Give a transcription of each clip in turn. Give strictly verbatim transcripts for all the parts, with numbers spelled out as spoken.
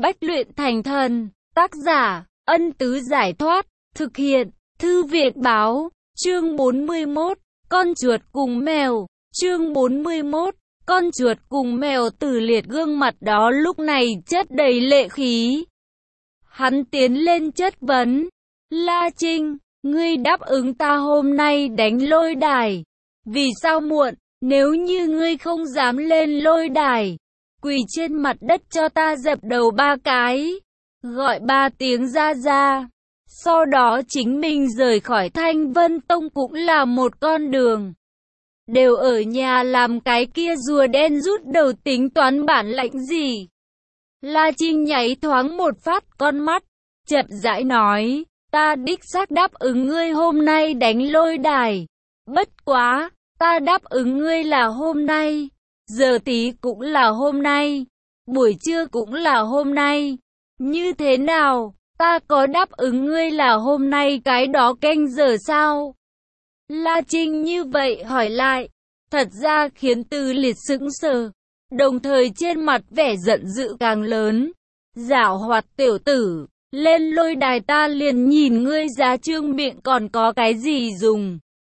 Bách luyện thành thần. Tác giả, Ân Tứ Giải Thoát. Thực hiện, Thư Viện Báo. Chương bốn mươi mốt. Con chuột cùng mèo. Chương bốn mươi mốt. Con chuột cùng mèo. Từ Liệt gương mặt đó lúc này chất đầy lệ khí. Hắn tiến lên chất vấn. La Trinh, ngươi đáp ứng ta hôm nay đánh lôi đài. Vì sao muộn? Nếu như ngươi không dám lên lôi đài, quỳ trên mặt đất cho ta dập đầu ba cái, gọi ba tiếng ra ra. Sau đó chính mình rời khỏi Thanh Vân Tông cũng là một con đường. Đều ở nhà làm cái kia rùa đen rút đầu tính toán bản lãnh gì? La Trinh nháy thoáng một phát con mắt, chậm rãi nói, ta đích xác đáp ứng ngươi hôm nay đánh lôi đài. Bất quá, ta đáp ứng ngươi là hôm nay, giờ tí cũng là hôm nay, buổi trưa cũng là hôm nay. Như thế nào, ta có đáp ứng ngươi là hôm nay cái đó canh giờ sao? La Trinh như vậy hỏi lại, thật ra khiến Từ Liệt sững sờ, đồng thời trên mặt vẻ giận dữ càng lớn. Giảo hoạt tiểu tử, lên lôi đài ta liền nhìn ngươi giá trương miệng còn có cái gì dùng.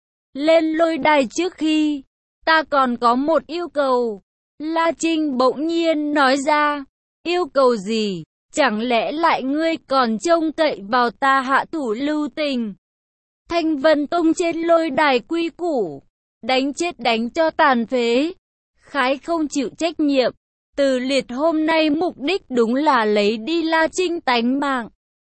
Lên lôi đài trước khi, ta còn có một yêu cầu. La Trinh bỗng nhiên nói ra, yêu cầu gì? Chẳng lẽ lại ngươi còn trông cậy vào ta hạ thủ lưu tình? Thanh Vân Tông trên lôi đài quy củ, đánh chết đánh cho tàn phế, khái không chịu trách nhiệm. Từ Liệt hôm nay mục đích đúng là lấy đi La Trinh tánh mạng.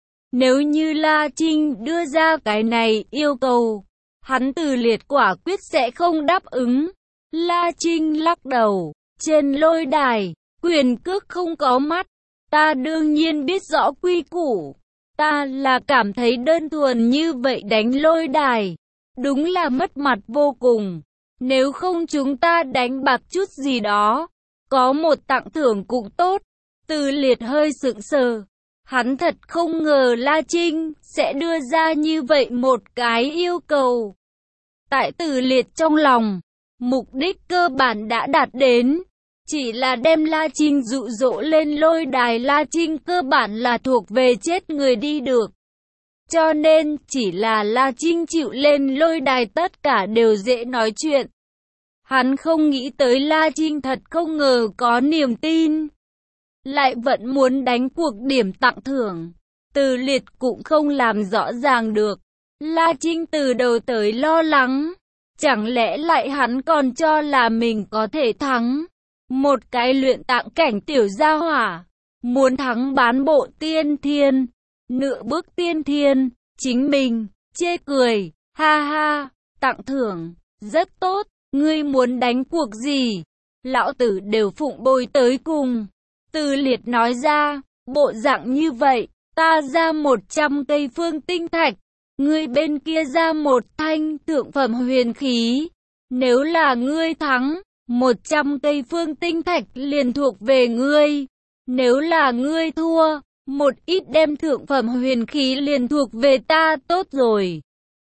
Nếu như La Trinh đưa ra cái này yêu cầu, hắn Từ Liệt quả quyết sẽ không đáp ứng. La Trinh lắc đầu, trên lôi đài, quyền cước không có mắt. Ta đương nhiên biết rõ quy củ. Ta là cảm thấy đơn thuần như vậy đánh lôi đài, đúng là mất mặt vô cùng. Nếu không chúng ta đánh bạc chút gì đó, có một tặng thưởng cũng tốt. Từ Liệt hơi sững sờ. Hắn thật không ngờ La Trinh sẽ đưa ra như vậy một cái yêu cầu. Tại Từ Liệt trong lòng, mục đích cơ bản đã đạt đến. Chỉ là đem La Trinh dụ dỗ lên lôi đài. La Trinh cơ bản là thuộc về chết người đi được. Cho nên chỉ là La Trinh chịu lên lôi đài tất cả đều dễ nói chuyện. Hắn không nghĩ tới La Trinh thật không ngờ có niềm tin, lại vẫn muốn đánh cuộc điểm tặng thưởng. Từ Liệt cũng không làm rõ ràng được. La Trinh từ đầu tới lo lắng, chẳng lẽ lại hắn còn cho là mình có thể thắng. Một cái luyện tạng cảnh tiểu gia hỏa, muốn thắng bán bộ tiên thiên, nửa bước tiên thiên, chính mình, chê cười, ha ha, tặng thưởng, rất tốt, ngươi muốn đánh cuộc gì, lão tử đều phụng bồi tới cùng. Từ Liệt nói ra, bộ dạng như vậy, ta ra một trăm cây phương tinh thạch, ngươi bên kia ra một thanh thượng phẩm huyền khí, nếu là ngươi thắng, một trăm cây phương tinh thạch liền thuộc về ngươi. Nếu là ngươi thua, một ít đem thượng phẩm huyền khí liền thuộc về ta. Tốt rồi.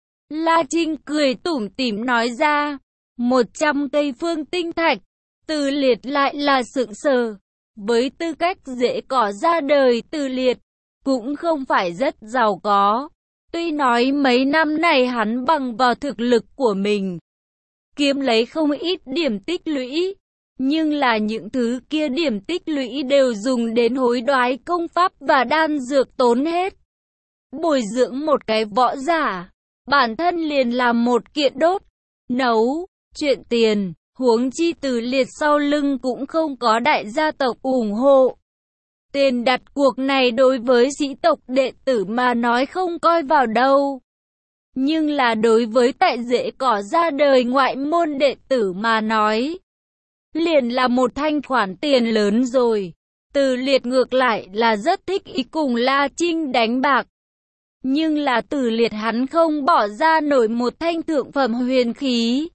La Trinh cười tủm tỉm nói ra, một trăm cây phương tinh thạch. Từ Liệt lại là sững sờ. Với tư cách dễ cỏ ra đời, Từ Liệt cũng không phải rất giàu có. Tuy nói mấy năm này hắn bằng vào thực lực của mình kiếm lấy không ít điểm tích lũy, nhưng là những thứ kia điểm tích lũy đều dùng đến hối đoái công pháp và đan dược tốn hết. Bồi dưỡng một cái võ giả, bản thân liền làm một kiện đốt, nấu, chuyện tiền, huống chi Từ Liệt sau lưng cũng không có đại gia tộc ủng hộ. Tiền đặt cuộc này đối với sĩ tộc đệ tử mà nói không coi vào đâu. Nhưng là đối với tại dễ cỏ ra đời ngoại môn đệ tử mà nói, liền là một thanh khoản tiền lớn rồi. Từ Liệt ngược lại là rất thích ý cùng La Trinh đánh bạc. Nhưng là Từ Liệt hắn không bỏ ra nổi một thanh thượng phẩm huyền khí.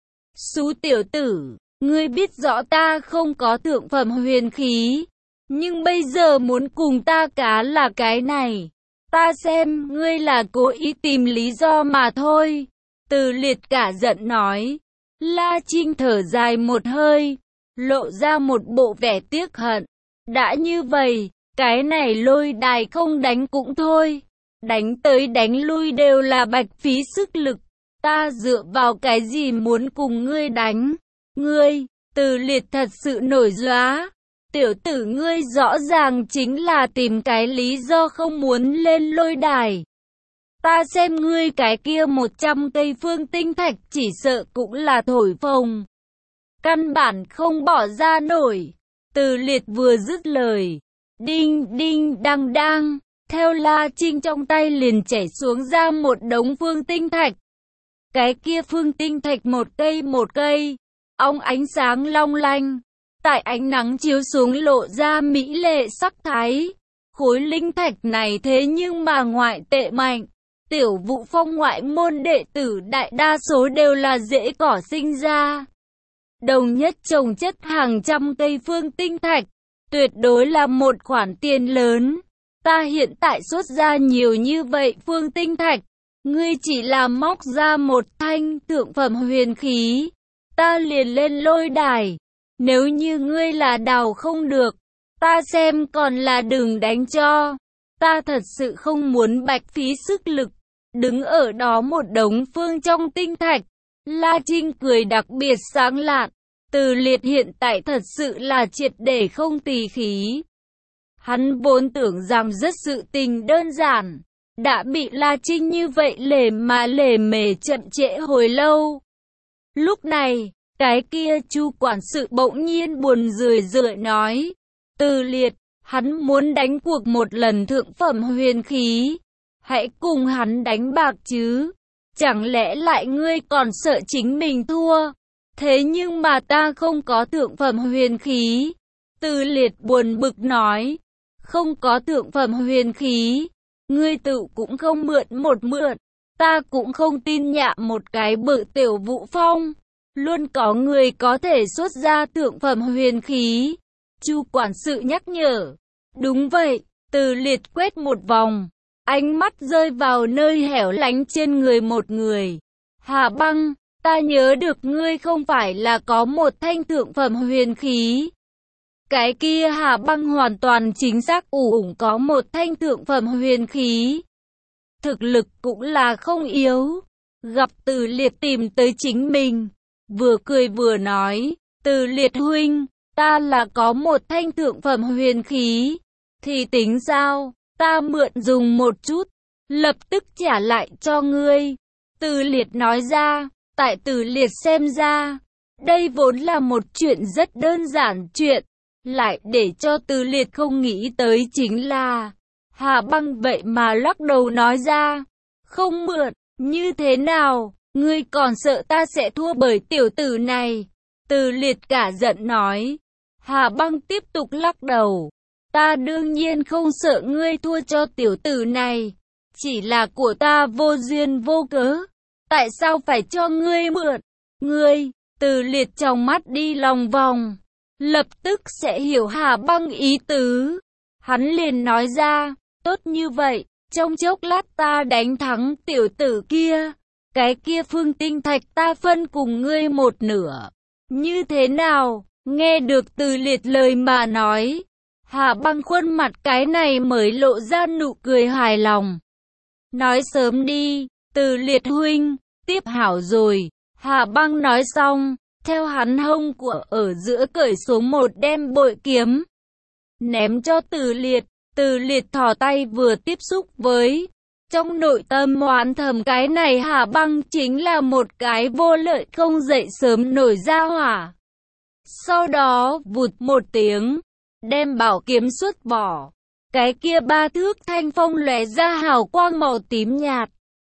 Xú tiểu tử, ngươi biết rõ ta không có thượng phẩm huyền khí, nhưng bây giờ muốn cùng ta cá là cái này. Ta xem ngươi là cố ý tìm lý do mà thôi. Từ Liệt cả giận nói. La Trinh thở dài một hơi, lộ ra một bộ vẻ tiếc hận. Đã như vậy, Cái này lôi đài không đánh cũng thôi. Đánh tới đánh lui đều là bạch phí sức lực. Ta dựa vào cái gì muốn cùng ngươi đánh? Ngươi, Từ Liệt thật sự nổi dóa. Tiểu tử ngươi rõ ràng chính là tìm cái lý do không muốn lên lôi đài. Ta xem ngươi cái kia một trăm cây phương tinh thạch chỉ sợ cũng là thổi phồng. Căn bản không bỏ ra nổi. Từ Liệt vừa dứt lời. Đinh đinh đang đang. Theo La Trinh trong tay liền chảy xuống ra một đống phương tinh thạch. Cái kia phương tinh thạch một cây một cây. Óng ánh sáng long lanh. Tại ánh nắng chiếu xuống lộ ra mỹ lệ sắc thái. Khối linh thạch này thế nhưng mà ngoại tệ mạnh. Tiểu Vũ Phong ngoại môn đệ tử đại đa số đều là rễ cỏ sinh ra. Đồng nhất trồng chất hàng trăm cây phương tinh thạch. Tuyệt đối là một khoản tiền lớn. Ta hiện tại xuất ra nhiều như vậy phương tinh thạch. Ngươi chỉ là móc ra một thanh thượng phẩm huyền khí. Ta liền lên lôi đài. Nếu như ngươi là đào không được, ta xem còn là đừng đánh cho. Ta thật sự không muốn bạch phí sức lực. Đứng ở đó một đống phương trong tinh thạch. La Trinh cười đặc biệt sáng lạn. Từ Liệt hiện tại thật sự là triệt để không tỳ khí. Hắn vốn tưởng rằng rất sự tình đơn giản. Đã bị La Trinh như vậy lề mà lề mề chậm trễ hồi lâu. Lúc này, cái kia Chu quản sự bỗng nhiên buồn rười rượi nói. Từ Liệt, hắn muốn đánh cuộc một lần thượng phẩm huyền khí. Hãy cùng hắn đánh bạc chứ. Chẳng lẽ lại ngươi còn sợ chính mình thua? Thế nhưng mà ta không có thượng phẩm huyền khí. Từ Liệt buồn bực nói. Không có thượng phẩm huyền khí. Ngươi tự cũng không mượn một mượn. Ta cũng không tin nhạ một cái bự Tiểu Vũ Phong. Luôn có người có thể xuất ra thượng phẩm huyền khí. Chu quản sự nhắc nhở. Đúng vậy. Từ Liệt quét một vòng. Ánh mắt rơi vào nơi hẻo lánh trên người một người. Hà Băng, ta nhớ được ngươi không phải là có một thanh thượng phẩm huyền khí. Cái kia Hà Băng hoàn toàn chính xác ủ ủng có một thanh thượng phẩm huyền khí. Thực lực cũng là không yếu. Gặp Từ Liệt tìm tới chính mình. Vừa cười vừa nói. Từ Liệt huynh, ta là có một thanh thượng phẩm huyền khí. Thì tính sao? Ta mượn dùng một chút. Lập tức trả lại cho ngươi. Từ Liệt nói ra. Tại Từ Liệt xem ra. Đây vốn là một chuyện rất đơn giản chuyện. Lại để cho Từ Liệt không nghĩ tới chính là Hà Băng vậy mà lắc đầu nói ra. Không mượn, như thế nào, ngươi còn sợ ta sẽ thua bởi tiểu tử này. Từ Liệt cả giận nói. Hà Băng tiếp tục lắc đầu. Ta đương nhiên không sợ ngươi thua cho tiểu tử này. Chỉ là của ta vô duyên vô cớ. Tại sao phải cho ngươi mượn? Ngươi, Từ Liệt trong mắt đi lòng vòng. Lập tức sẽ hiểu Hà Băng ý tứ. Hắn liền nói ra, tốt như vậy, trong chốc lát ta đánh thắng tiểu tử kia. Cái kia phương tinh thạch ta phân cùng ngươi một nửa. Như thế nào? Nghe được Từ Liệt lời mà nói. Hà Băng khuôn mặt cái này mới lộ ra nụ cười hài lòng. Nói sớm đi, Từ Liệt huynh, tiếp hảo rồi. Hà Băng nói xong. Theo hắn hông của ở giữa cởi xuống một đem bội kiếm. Ném cho Từ Liệt. Từ Liệt thò tay vừa tiếp xúc với. Trong nội tâm oán thầm cái này Hà Băng chính là một cái vô lợi không dậy sớm nổi ra hỏa. Sau đó vụt một tiếng. Đem bảo kiếm xuất vỏ. Cái kia ba thước thanh phong lóe ra hào quang màu tím nhạt.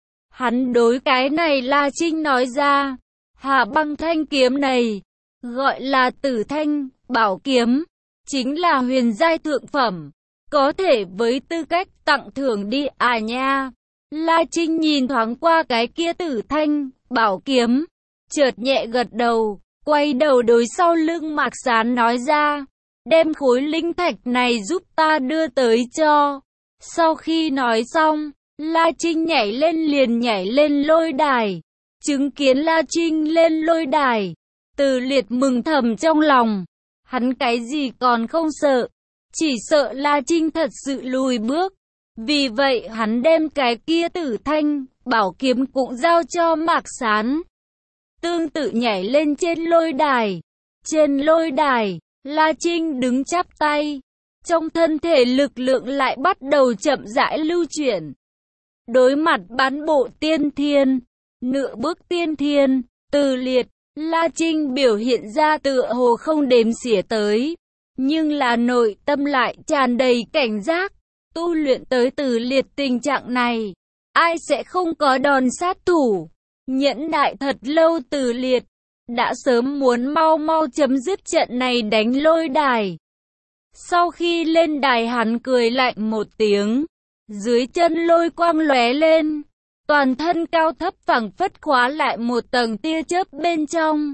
Hắn đối cái này La Trinh nói ra. Hà Băng thanh kiếm này, gọi là Tử Thanh, bảo kiếm, chính là huyền giai thượng phẩm, có thể với tư cách tặng thưởng đi à nha. La Trinh nhìn thoáng qua cái kia Tử Thanh, bảo kiếm, chợt nhẹ gật đầu, quay đầu đối sau lưng Mạc Sán nói ra, đem khối linh thạch này giúp ta đưa tới cho. Sau khi nói xong, La Trinh nhảy lên liền nhảy lên lôi đài. Chứng kiến La Trinh lên lôi đài, Từ Liệt mừng thầm trong lòng. Hắn cái gì còn không sợ. chỉ sợ La Trinh thật sự lùi bước. Vì vậy hắn đem cái kia Tử Thanh bảo kiếm cũng giao cho Mạc Sán. Tương tự nhảy lên trên lôi đài. Trên lôi đài, La Trinh đứng chắp tay. Trong thân thể lực lượng lại bắt đầu chậm rãi lưu chuyển. Đối mặt bán bộ tiên thiên, nửa bước tiên thiên, Từ Liệt, La Trinh biểu hiện ra tựa hồ không đếm xỉa tới. Nhưng là nội tâm lại tràn đầy cảnh giác. Tu luyện tới Từ Liệt tình trạng này, ai sẽ không có đòn sát thủ. Nhẫn đại thật lâu Từ Liệt, đã sớm muốn mau mau chấm dứt trận này đánh lôi đài. Sau khi lên đài hắn cười lạnh một tiếng, dưới chân lôi quang lóe lên, toàn thân cao thấp phảng phất khóa lại một tầng tia chớp bên trong.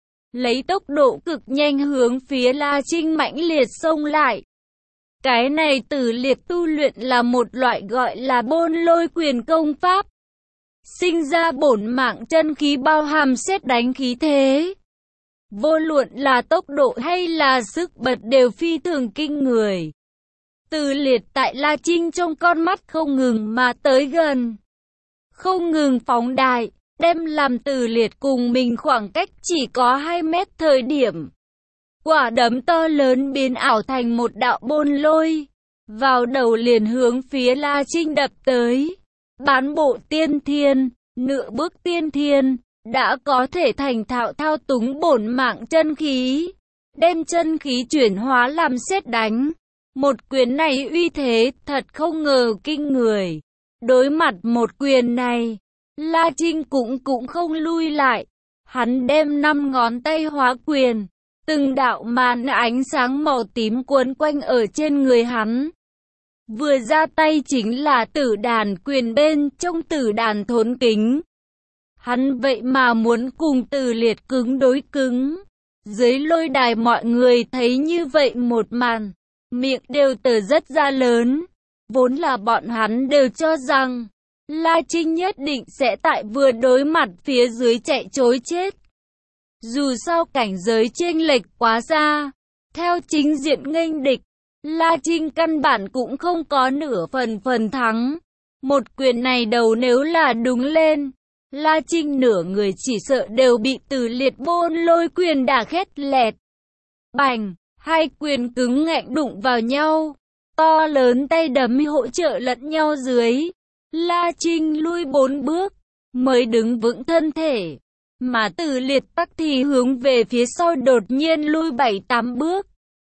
Lấy tốc độ cực nhanh hướng phía La Trinh mãnh liệt xông lại. Cái này Từ Liệt tu luyện là một loại gọi là Bôn Lôi Quyền công pháp. Sinh ra bổn mạng chân khí bao hàm sét đánh khí thế. Vô luận là tốc độ hay là sức bật đều phi thường kinh người. Từ Liệt tại La Trinh trong con mắt không ngừng mà tới gần. Không ngừng phóng đại, đem làm Từ Liệt cùng mình khoảng cách chỉ có hai mét thời điểm. Quả đấm to lớn biến ảo thành một đạo bôn lôi. Vào đầu liền hướng phía La Trinh đập tới. Bán bộ tiên thiên, nửa bước tiên thiên, đã có thể thành thạo thao túng bổn mạng chân khí. Đem chân khí chuyển hóa làm sét đánh. Một quyền này uy thế thật không ngờ kinh người. Đối mặt một quyền này, La Trinh cũng cũng không lui lại. Hắn đem năm ngón tay hóa quyền. Từng đạo màn ánh sáng màu tím cuốn quanh ở trên người hắn. Vừa ra tay chính là Tử Đàn quyền bên trong Tử Đàn thốn kính. Hắn vậy mà muốn cùng Từ Liệt cứng đối cứng. Dưới lôi đài mọi người thấy như vậy một màn, miệng đều tở rất ra lớn. Vốn là bọn hắn đều cho rằng La Trinh nhất định sẽ tại vừa đối mặt phía dưới chạy trối chết. Dù sao cảnh giới chênh lệch quá xa, theo chính diện nghênh địch, La Trinh căn bản cũng không có nửa phần phần thắng. Một quyền này đầu nếu là đúng lên, La Trinh nửa người chỉ sợ đều bị Từ Liệt Bôn Lôi quyền đả khét lẹt. Bành, hai quyền cứng ngạnh đụng vào nhau, to lớn tay đấm hỗ trợ lẫn nhau dưới. La Trinh lui bốn bước, mới đứng vững thân thể. Mà Từ Liệt tắc thì hướng về phía sau đột nhiên lui bảy tám bước.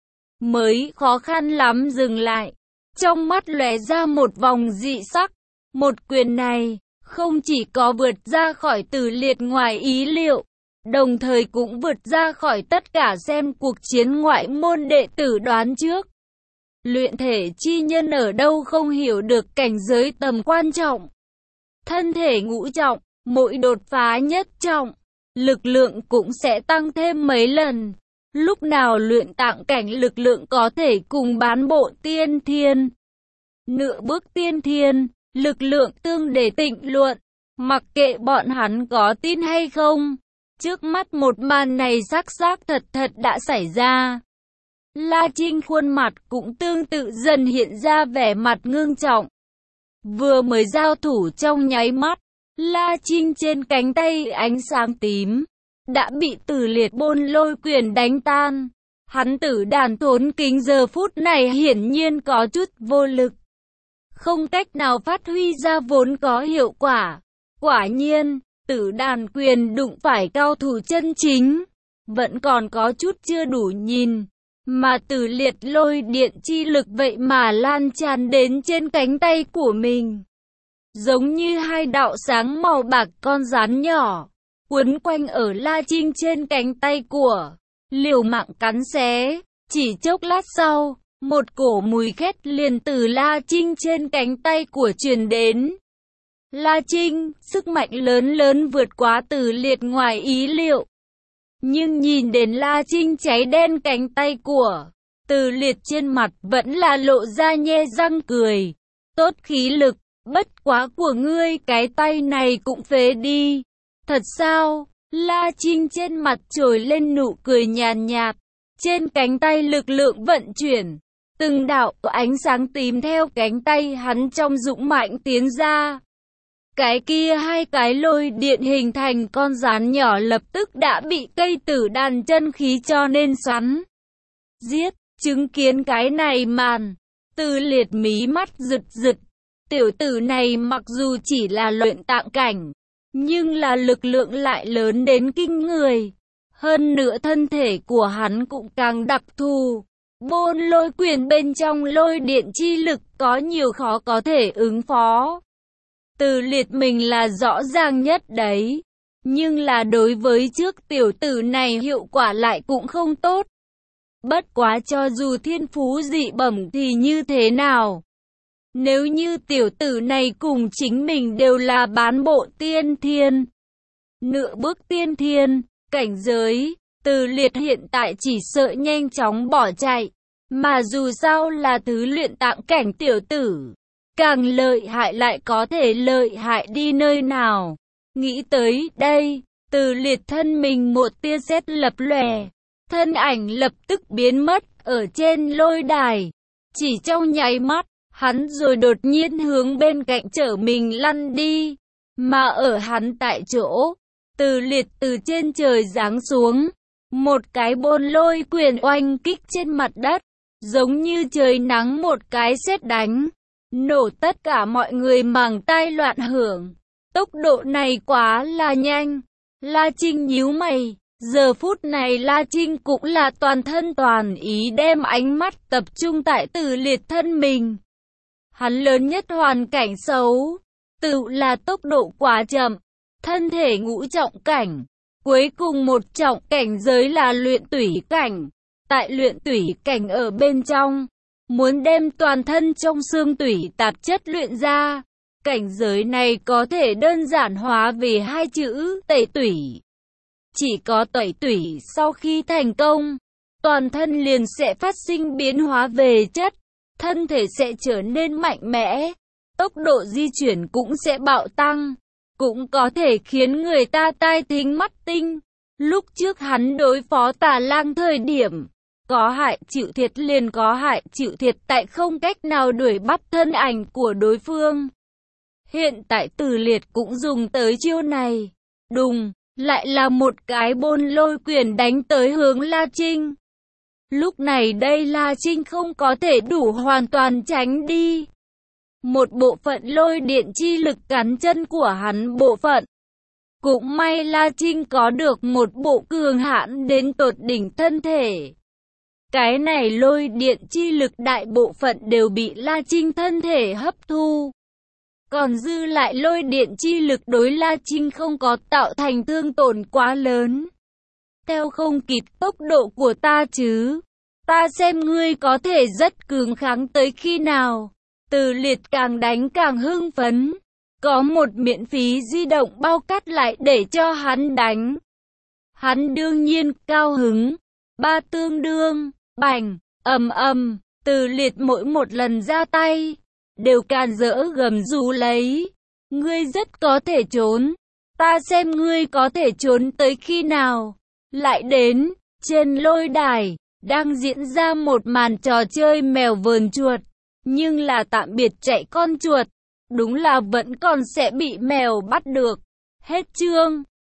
Mới khó khăn lắm dừng lại. Trong mắt lóe ra một vòng dị sắc. Một quyền này, không chỉ có vượt ra khỏi Từ Liệt ngoài ý liệu, đồng thời cũng vượt ra khỏi tất cả xem cuộc chiến ngoại môn đệ tử đoán trước. Luyện thể chi nhân ở đâu không hiểu được cảnh giới tầm quan trọng. Thân thể ngũ trọng, mỗi đột phá nhất trọng, lực lượng cũng sẽ tăng thêm mấy lần. Lúc nào luyện tạng cảnh lực lượng có thể cùng bán bộ tiên thiên, nửa bước tiên thiên, lực lượng tương để tịnh luận. Mặc kệ bọn hắn có tin hay không, trước mắt một màn này xác xác thật thật đã xảy ra. La Trinh khuôn mặt cũng tương tự dần hiện ra vẻ mặt ngưng trọng. Vừa mới giao thủ trong nháy mắt, La Trinh trên cánh tay ánh sáng tím đã bị Từ Liệt Bôn Lôi quyền đánh tan. Hắn Tử Đàn thốn kính giờ phút này hiển nhiên có chút vô lực, không cách nào phát huy ra vốn có hiệu quả. Quả nhiên, Tử Đàn quyền đụng phải cao thủ chân chính, vẫn còn có chút chưa đủ nhìn. Mà Từ Liệt lôi điện chi lực vậy mà lan tràn đến trên cánh tay của mình. Giống như hai đạo sáng màu bạc con rắn nhỏ, quấn quanh ở La Trinh trên cánh tay của, liều mạng cắn xé. Chỉ chốc lát sau, một cổ mùi khét liền từ La Trinh trên cánh tay của truyền đến. La Trinh, sức mạnh lớn lớn vượt quá Từ Liệt ngoài ý liệu. Nhưng nhìn đến La Trinh cháy đen cánh tay của Từ Liệt, trên mặt vẫn là lộ ra nhe răng cười. Tốt khí lực, bất quá của ngươi cái tay này cũng phế đi. Thật sao? La Trinh trên mặt trồi lên nụ cười nhàn nhạt, trên cánh tay lực lượng vận chuyển, Từng đạo ánh sáng tím theo cánh tay hắn trong dũng mạnh tiến ra. Cái kia hai cái lôi điện hình thành con rắn nhỏ lập tức đã bị cây tử đàn chân khí cho nên xoắn. Giết, chứng kiến cái này màn, Từ Liệt mí mắt rực rực. Tiểu tử này mặc dù chỉ là luyện tạng cảnh, nhưng là lực lượng lại lớn đến kinh người. Hơn nữa thân thể của hắn cũng càng đặc thù. Bôn lôi quyền bên trong lôi điện chi lực có nhiều khó có thể ứng phó. Từ Liệt mình là rõ ràng nhất đấy. Nhưng là đối với trước tiểu tử này hiệu quả lại cũng không tốt. Bất quá cho dù thiên phú dị bẩm thì như thế nào? Nếu như tiểu tử này cùng chính mình đều là bán bộ tiên thiên, nửa bước tiên thiên, cảnh giới, Từ Liệt hiện tại chỉ sợ nhanh chóng bỏ chạy. Mà dù sao là thứ luyện tạng cảnh tiểu tử, càng lợi hại lại có thể lợi hại đi nơi nào. Nghĩ tới đây, Từ Liệt thân mình một tia sét lập lòe, thân ảnh lập tức biến mất ở trên lôi đài. Chỉ trong nháy mắt, hắn rồi đột nhiên hướng bên cạnh trở mình lăn đi. Mà ở hắn tại chỗ, Từ Liệt từ trên trời giáng xuống, một cái bôn lôi quyền oanh kích trên mặt đất, giống như trời nắng một cái sét đánh, nổ tất cả mọi người màng tai loạn hưởng. Tốc độ này quá là nhanh. La Trinh nhíu mày, giờ phút này La Trinh cũng là toàn thân toàn ý đem ánh mắt tập trung tại Từ Liệt thân mình. Hắn lớn nhất hoàn cảnh xấu, tự là tốc độ quá chậm, thân thể ngũ trọng cảnh, cuối cùng một trọng cảnh giới là luyện tủy cảnh. Tại luyện tủy cảnh ở bên trong, muốn đem toàn thân trong xương tủy tạp chất luyện ra, cảnh giới này có thể đơn giản hóa về hai chữ tẩy tủy. Chỉ có tẩy tủy sau khi thành công, toàn thân liền sẽ phát sinh biến hóa về chất, thân thể sẽ trở nên mạnh mẽ, tốc độ di chuyển cũng sẽ bạo tăng, cũng có thể khiến người ta tai thính mắt tinh. Lúc trước hắn đối phó Tà Lang thời điểm, có hại chịu thiệt liền có hại chịu thiệt tại không cách nào đuổi bắt thân ảnh của đối phương. Hiện tại Từ Liệt cũng dùng tới chiêu này. Đùng, lại là một cái bôn lôi quyền đánh tới hướng La Trinh. Lúc này đây La Trinh không có thể đủ hoàn toàn tránh đi. Một bộ phận lôi điện chi lực cắn chân của hắn bộ phận. Cũng may La Trinh có được một bộ cường hãn đến tột đỉnh thân thể. Cái này lôi điện chi lực đại bộ phận đều bị La Trinh thân thể hấp thu. Còn dư lại lôi điện chi lực đối La Trinh không có tạo thành thương tổn quá lớn. Theo không kịp tốc độ của ta chứ. Ta xem ngươi có thể rất cứng kháng tới khi nào. Từ Liệt càng đánh càng hưng phấn. Có một miễn phí di động bao cắt lại để cho hắn đánh. Hắn đương nhiên cao hứng. Ba tương đương, bành, ầm ầm, Từ Liệt mỗi một lần ra tay đều càn rỡ gầm rú lấy. Ngươi rất có thể trốn. Ta xem ngươi có thể trốn tới khi nào. Lại đến, trên lôi đài, đang diễn ra một màn trò chơi mèo vờn chuột. Nhưng là tạm biệt chạy con chuột. Đúng là vẫn còn sẽ bị mèo bắt được. Hết chương.